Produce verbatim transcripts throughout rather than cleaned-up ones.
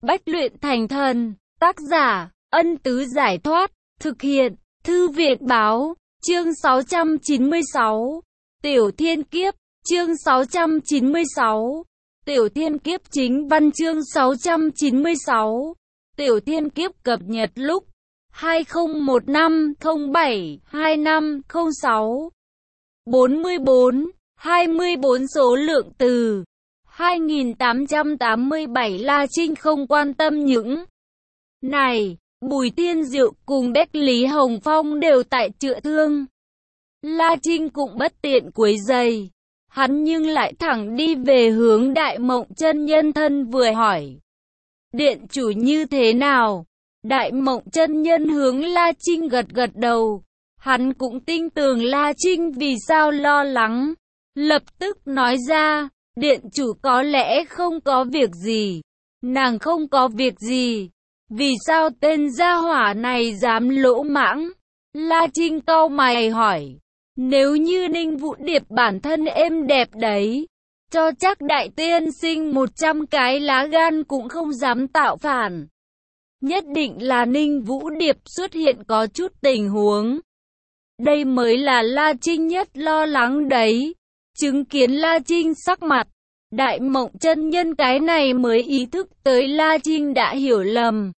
Bách luyện thành thần. Tác giả, Ân Tứ Giải Thoát. Thực hiện, Thư Viện Báo. Chương sáu trăm chín mươi sáu. Tiểu Thiên Kiếp. Chương sáu trăm chín mươi sáu. Tiểu Thiên Kiếp chính văn. Chương sáu trăm chín mươi sáu. Tiểu Thiên Kiếp cập nhật lúc hai không một năm không bảy hai năm không sáu. bốn mươi bốn, hai mươi bốn số lượng từ hai nghìn tám trăm tám mươi bảy. La Trinh không quan tâm những này. Bùi Thiên Diệu cùng Bách Lý Hồng Phong đều tại chữa thương. La Trinh cũng bất tiện quấy rầy. Hắn nhưng lại thẳng đi về hướng Đại Mộng Chân Nhân. Thân vừa hỏi: điện chủ như thế nào? Đại Mộng Chân Nhân hướng La Trinh gật gật đầu. Hắn cũng tin tưởng La Trinh vì sao lo lắng. Lập tức nói ra: điện chủ có lẽ không có việc gì. Nàng không có việc gì. Vì sao tên gia hỏa này dám lỗ mãng? La Trinh cau mày hỏi. Nếu như Ninh Vũ Điệp bản thân êm đẹp đấy, cho chắc đại tiên sinh một trăm cái lá gan cũng không dám tạo phản. Nhất định là Ninh Vũ Điệp xuất hiện có chút tình huống. Đây mới là La Trinh nhất lo lắng đấy. Chứng kiến La Trinh sắc mặt, Đại Mộng Chân Nhân cái này mới ý thức tới La Trinh đã hiểu lầm.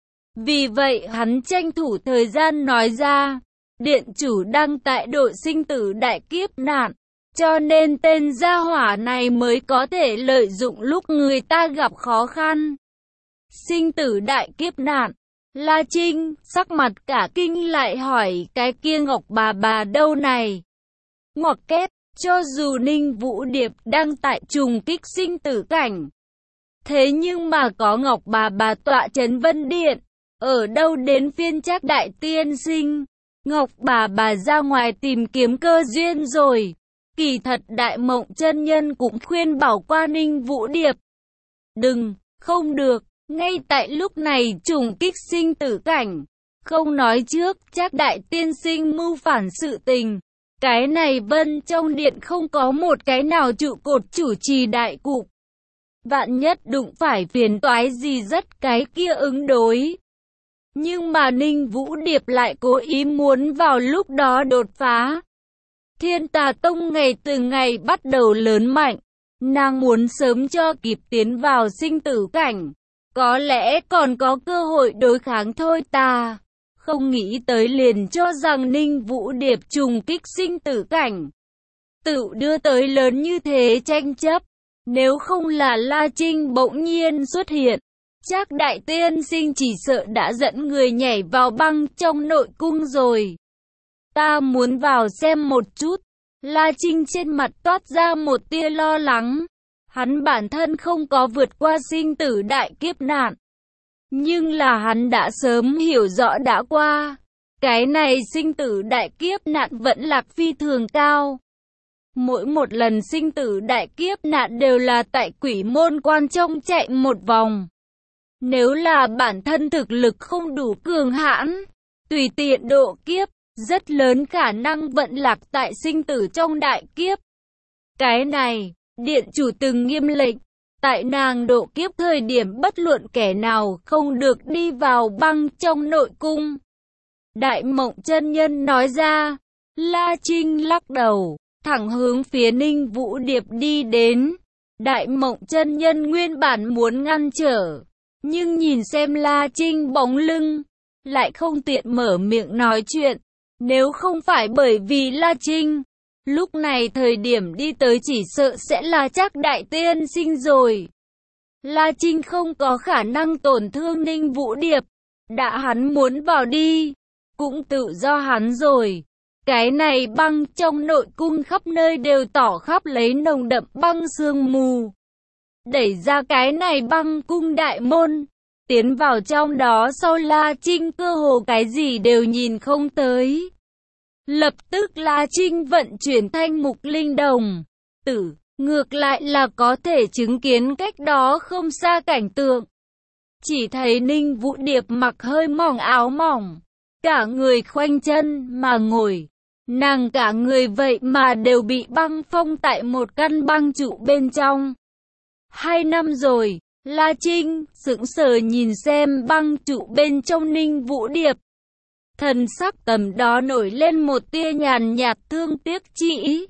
Vì vậy hắn tranh thủ thời gian nói ra: điện chủ đang tại độ sinh tử đại kiếp nạn, cho nên tên gia hỏa này mới có thể lợi dụng lúc người ta gặp khó khăn. Sinh tử đại kiếp nạn? La Trinh sắc mặt cả kinh lại hỏi: cái kia Ngọc bà bà đâu này? Ngoặc kép, cho dù Ninh Vũ Điệp đang tại trùng kích sinh tử cảnh, thế nhưng mà có Ngọc bà bà tọa trấn Vân Điện, ở đâu đến phiên Trác đại tiên sinh? Ngọc bà bà ra ngoài tìm kiếm cơ duyên rồi. Kỳ thật Đại Mộng Chân Nhân cũng khuyên bảo qua Ninh Vũ Điệp: đừng, không được, ngay tại lúc này trùng kích sinh tử cảnh, không nói trước Trác đại tiên sinh mưu phản sự tình. Cái này Vân trong điện không có một cái nào trụ cột chủ trì đại cục. Vạn nhất đụng phải phiền toái gì rất cái kia ứng đối. Nhưng mà Ninh Vũ Điệp lại cố ý muốn vào lúc đó đột phá. Thiên Tà Tông ngày từ ngày bắt đầu lớn mạnh. Nàng muốn sớm cho kịp tiến vào sinh tử cảnh, có lẽ còn có cơ hội đối kháng thôi ta. Không nghĩ tới liền cho rằng Ninh Vũ Điệp trùng kích sinh tử cảnh, tự đưa tới lớn như thế tranh chấp. Nếu không là La Trinh bỗng nhiên xuất hiện, chắc đại tiên sinh chỉ sợ đã dẫn người nhảy vào băng trong nội cung rồi. Ta muốn vào xem một chút. La Trinh trên mặt toát ra một tia lo lắng. Hắn bản thân không có vượt qua sinh tử đại kiếp nạn, nhưng là hắn đã sớm hiểu rõ đã qua. Cái này sinh tử đại kiếp nạn vẫn lạc phi thường cao. Mỗi một lần sinh tử đại kiếp nạn đều là tại quỷ môn quan trong chạy một vòng. Nếu là bản thân thực lực không đủ cường hãn, tùy tiện độ kiếp, rất lớn khả năng vận lạc tại sinh tử trong đại kiếp. Cái này, điện chủ từng nghiêm lệnh, tại nàng độ kiếp thời điểm bất luận kẻ nào không được đi vào băng trong nội cung. Đại Mộng Chân Nhân nói ra. La Trinh lắc đầu, thẳng hướng phía Ninh Vũ Điệp đi đến. Đại Mộng Chân Nhân nguyên bản muốn ngăn trở, nhưng nhìn xem La Trinh bóng lưng, lại không tiện mở miệng nói chuyện. Nếu không phải bởi vì La Trinh, lúc này thời điểm đi tới chỉ sợ sẽ là Trác đại tiên sinh rồi. La Trinh không có khả năng tổn thương Ninh Vũ Điệp. Đã hắn muốn vào đi, cũng tự do hắn rồi. Cái này băng trong nội cung khắp nơi đều tỏ khắp lấy nồng đậm băng sương mù. Đẩy ra cái này băng cung đại môn, tiến vào trong đó sau La Trinh cơ hồ cái gì đều nhìn không tới. Lập tức La Trinh vận chuyển thanh mục linh đồng tử, ngược lại là có thể chứng kiến cách đó không xa cảnh tượng. Chỉ thấy Ninh Vũ Điệp mặc hơi mỏng áo mỏng, cả người khoanh chân mà ngồi. Nàng cả người vậy mà đều bị băng phong tại một căn băng trụ bên trong. Hai năm rồi, La Trinh sững sờ nhìn xem băng trụ bên trong Ninh Vũ Điệp. Thần sắc tầm đó nổi lên một tia nhàn nhạt thương tiếc chi ý.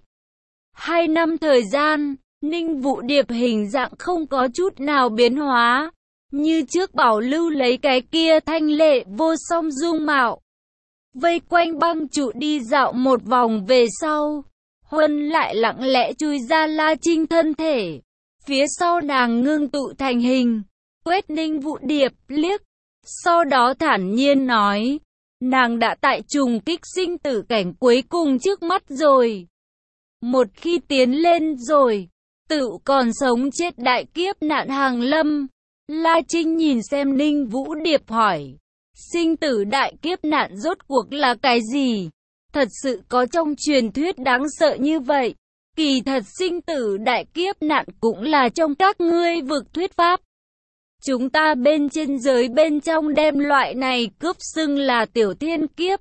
Hai năm thời gian, Ninh Vũ Điệp hình dạng không có chút nào biến hóa, như trước bảo lưu lấy cái kia thanh lệ vô song dung mạo. Vây quanh băng trụ đi dạo một vòng về sau, Huân lại lặng lẽ chui ra La Trinh thân thể. Phía sau nàng ngưng tụ thành hình, quét Ninh Vũ Điệp liếc, sau đó thản nhiên nói, nàng đã tại trùng kích sinh tử cảnh cuối cùng trước mắt rồi. Một khi tiến lên rồi, tự còn sống chết đại kiếp nạn hàng lâm. La Trinh nhìn xem Ninh Vũ Điệp hỏi, sinh tử đại kiếp nạn rốt cuộc là cái gì? Thật sự có trong truyền thuyết đáng sợ như vậy? Kỳ thật sinh tử đại kiếp nạn cũng là trong các ngươi vực thuyết pháp. Chúng ta bên trên giới bên trong đem loại này cướp xưng là tiểu thiên kiếp.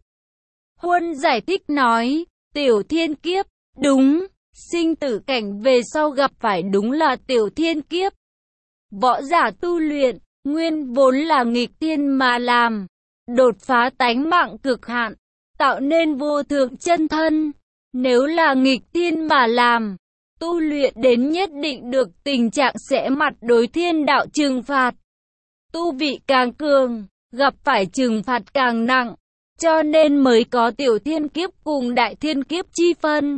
Huân giải thích nói, tiểu thiên kiếp, đúng, sinh tử cảnh về sau gặp phải đúng là tiểu thiên kiếp. Võ giả tu luyện, nguyên vốn là nghịch thiên mà làm, đột phá tánh mạng cực hạn, tạo nên vô thượng chân thân. Nếu là nghịch thiên mà làm, tu luyện đến nhất định được tình trạng sẽ mặt đối thiên đạo trừng phạt. Tu vị càng cường, gặp phải trừng phạt càng nặng, cho nên mới có tiểu thiên kiếp cùng đại thiên kiếp chi phân.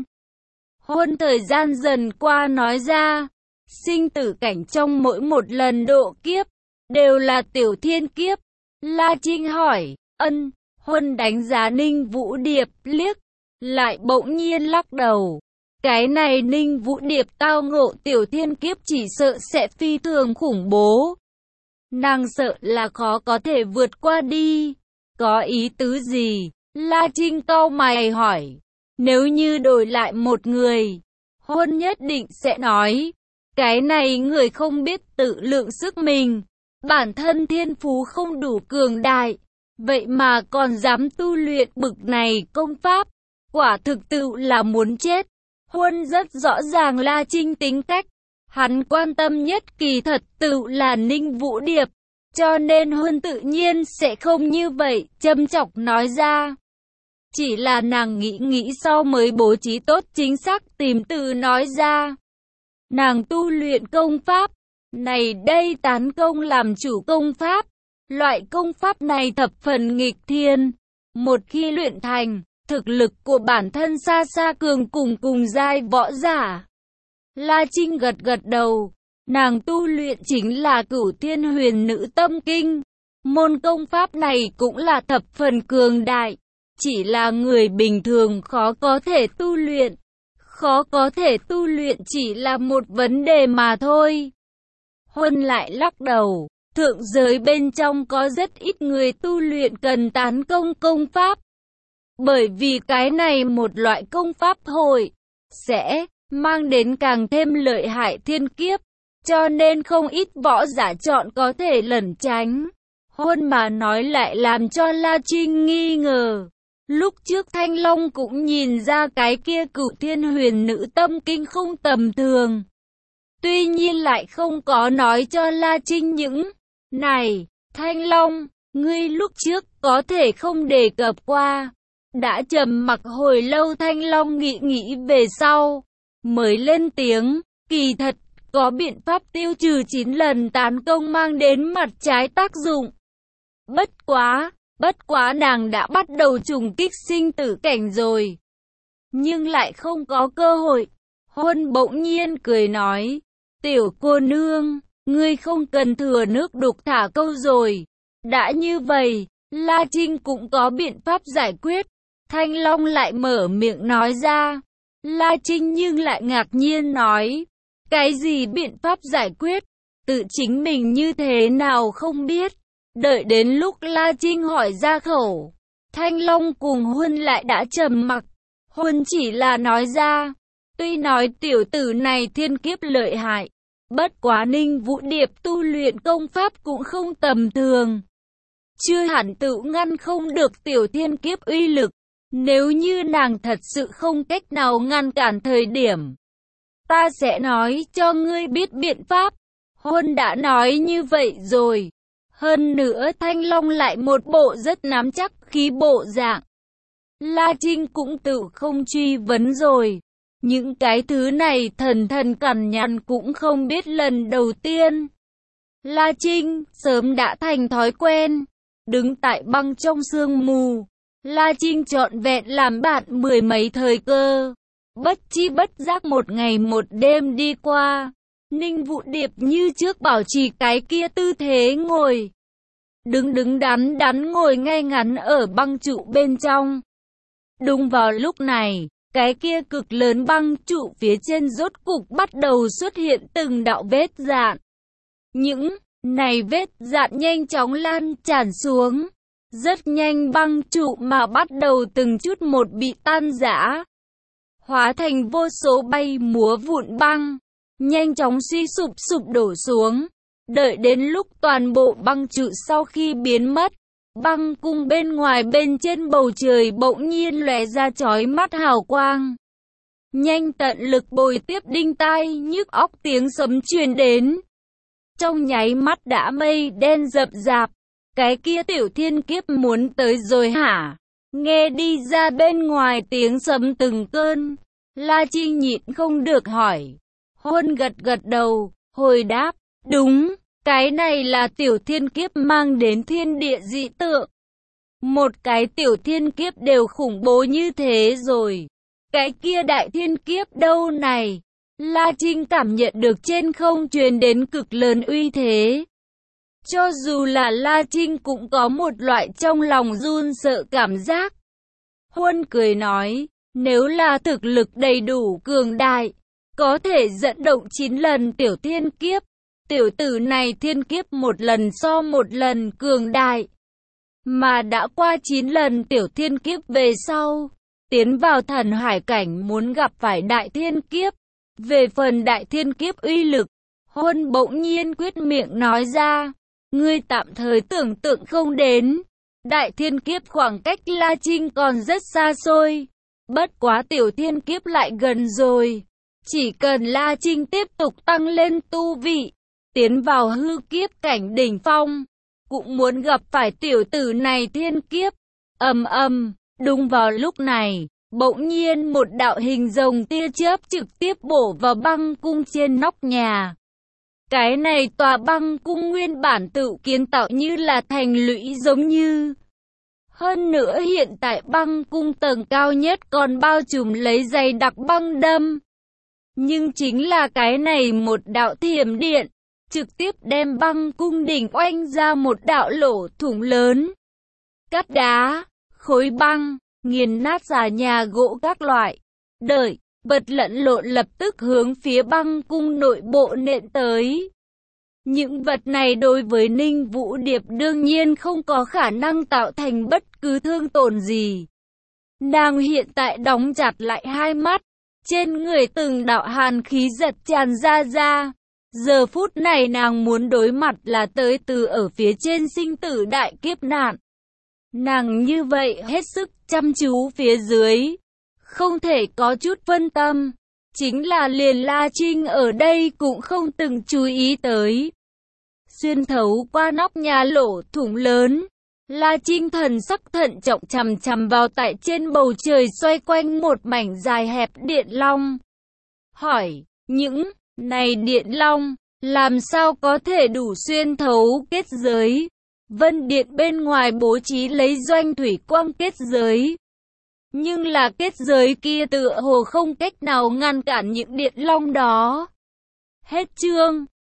Huân thời gian dần qua nói ra, sinh tử cảnh trong mỗi một lần độ kiếp, đều là tiểu thiên kiếp. La Trinh hỏi, ân, Huân đánh giá Ninh Vũ Điệp liếc, lại bỗng nhiên lắc đầu. Cái này Ninh Vũ Điệp tao ngộ tiểu thiên kiếp chỉ sợ sẽ phi thường khủng bố. Nàng sợ là khó có thể vượt qua đi. Có ý tứ gì? La Trinh cau mày hỏi. Nếu như đổi lại một người, Huân nhất định sẽ nói, cái này người không biết tự lượng sức mình, bản thân thiên phú không đủ cường đại, vậy mà còn dám tu luyện bực này công pháp, quả thực tự là muốn chết. Huân rất rõ ràng La Trinh tính cách, hắn quan tâm nhất kỳ thật tự là Ninh Vũ Điệp, cho nên Huân tự nhiên sẽ không như vậy, châm chọc nói ra. Chỉ là nàng nghĩ nghĩ sau mới bố trí tốt chính xác tìm từ nói ra. Nàng tu luyện công pháp, này đây tán công làm chủ công pháp, loại công pháp này thập phần nghịch thiên, một khi luyện thành, thực lực của bản thân xa xa cường cùng cùng giai võ giả. La Trinh gật gật đầu, nàng tu luyện chính là Cửu Thiên Huyền Nữ Tâm Kinh, môn công pháp này cũng là thập phần cường đại, chỉ là người bình thường khó có thể tu luyện, khó có thể tu luyện chỉ là một vấn đề mà thôi. Huân lại lắc đầu, thượng giới bên trong có rất ít người tu luyện cần tán công công pháp. Bởi vì cái này một loại công pháp hội, sẽ mang đến càng thêm lợi hại thiên kiếp, cho nên không ít võ giả chọn có thể lẩn tránh. Huân mà nói lại làm cho La Trinh nghi ngờ. Lúc trước Thanh Long cũng nhìn ra cái kia Cửu Thiên Huyền Nữ Tâm Kinh không tầm thường. Tuy nhiên lại không có nói cho La Trinh những này. Thanh Long, ngươi lúc trước có thể không đề cập qua. Đã trầm mặc hồi lâu Thanh Long nghĩ nghĩ về sau, mới lên tiếng, kỳ thật, có biện pháp tiêu trừ chín lần tán công mang đến mặt trái tác dụng. Bất quá, bất quá nàng đã bắt đầu trùng kích sinh tử cảnh rồi. Nhưng lại không có cơ hội. Huân bỗng nhiên cười nói, tiểu cô nương, ngươi không cần thừa nước đục thả câu rồi. Đã như vậy, La Trinh cũng có biện pháp giải quyết. Thanh Long lại mở miệng nói ra. La Trinh nhưng lại ngạc nhiên nói, cái gì biện pháp giải quyết, tự chính mình như thế nào không biết. Đợi đến lúc La Trinh hỏi ra khẩu, Thanh Long cùng Huân lại đã trầm mặc. Huân chỉ là nói ra, tuy nói tiểu tử này thiên kiếp lợi hại, bất quá Ninh Vũ Điệp tu luyện công pháp cũng không tầm thường. Chưa hẳn tự ngăn không được tiểu thiên kiếp uy lực. Nếu như nàng thật sự không cách nào ngăn cản thời điểm, ta sẽ nói cho ngươi biết biện pháp. Huân đã nói như vậy rồi. Hơn nữa Thanh Long lại một bộ rất nắm chắc khí bộ dạng. La Trinh cũng tự không truy vấn rồi. Những cái thứ này thần thần cằn nhằn cũng không biết lần đầu tiên. La Trinh sớm đã thành thói quen. Đứng tại băng trong sương mù, La Trinh trọn vẹn làm bạn mười mấy thời cơ. Bất chi bất giác một ngày một đêm đi qua. Ninh Vũ Điệp như trước bảo trì cái kia tư thế ngồi. Đứng đứng đắn đắn ngồi ngay ngắn ở băng trụ bên trong. Đúng vào lúc này, cái kia cực lớn băng trụ phía trên rốt cục bắt đầu xuất hiện từng đạo vết dạn. Những này vết dạn nhanh chóng lan tràn xuống. Rất nhanh băng trụ mà bắt đầu từng chút một bị tan rã. Hóa thành vô số bay múa vụn băng. Nhanh chóng suy sụp sụp đổ xuống. Đợi đến lúc toàn bộ băng trụ sau khi biến mất, băng cung bên ngoài bên trên bầu trời bỗng nhiên lóe ra chói mắt hào quang. Nhanh tận lực bồi tiếp đinh tai nhức óc tiếng sấm truyền đến. Trong nháy mắt đã mây đen rậm rạp. Cái kia Tiểu Thiên Kiếp muốn tới rồi hả? Nghe đi ra bên ngoài tiếng sấm từng cơn. La Trinh nhịn không được hỏi. Huân gật gật đầu, hồi đáp, đúng, cái này là Tiểu Thiên Kiếp mang đến thiên địa dị tượng. Một cái Tiểu Thiên Kiếp đều khủng bố như thế rồi. Cái kia Đại Thiên Kiếp đâu này? La Trinh cảm nhận được trên không truyền đến cực lớn uy thế. Cho dù là La Trinh cũng có một loại trong lòng run sợ cảm giác. Huân cười nói, nếu là thực lực đầy đủ cường đại, có thể dẫn động chín lần Tiểu Thiên Kiếp. Tiểu tử này thiên kiếp một lần so một lần cường đại. Mà đã qua chín lần Tiểu Thiên Kiếp về sau, tiến vào thần hải cảnh muốn gặp phải Đại Thiên Kiếp. Về phần Đại Thiên Kiếp uy lực, Huân bỗng nhiên quyết miệng nói ra, ngươi tạm thời tưởng tượng không đến. Đại Thiên Kiếp khoảng cách La Trinh còn rất xa xôi. Bất quá Tiểu Thiên Kiếp lại gần rồi. Chỉ cần La Trinh tiếp tục tăng lên tu vị, tiến vào hư kiếp cảnh đỉnh phong, cũng muốn gặp phải tiểu tử này thiên kiếp. Ầm ầm, đúng vào lúc này, bỗng nhiên một đạo hình rồng tia chớp trực tiếp bổ vào băng cung trên nóc nhà. Cái này tòa băng cung nguyên bản tự kiến tạo như là thành lũy giống như. Hơn nữa hiện tại băng cung tầng cao nhất còn bao trùm lấy dày đặc băng đâm. Nhưng chính là cái này một đạo thiểm điện, trực tiếp đem băng cung đỉnh oanh ra một đạo lỗ thủng lớn. Cát đá, khối băng, nghiền nát xà nhà gỗ các loại. Đợi, vật lẫn lộn lập tức hướng phía băng cung nội bộ nện tới. Những vật này đối với Ninh Vũ Điệp đương nhiên không có khả năng tạo thành bất cứ thương tổn gì. Nàng hiện tại đóng chặt lại hai mắt, trên người từng đạo hàn khí giật tràn ra ra. Giờ phút này nàng muốn đối mặt là tới từ ở phía trên sinh tử đại kiếp nạn. Nàng như vậy hết sức chăm chú phía dưới, không thể có chút phân tâm. Chính là liền La Trinh ở đây cũng không từng chú ý tới. Xuyên thấu qua nóc nhà lỗ thủng lớn, La Trinh thần sắc thận trọng chằm chằm vào tại trên bầu trời xoay quanh một mảnh dài hẹp điện long. Hỏi, những này điện long, làm sao có thể đủ xuyên thấu kết giới? Vân điện bên ngoài bố trí lấy doanh thủy quang kết giới. Nhưng là kết giới kia tựa hồ không cách nào ngăn cản những điện long đó. Hết chương.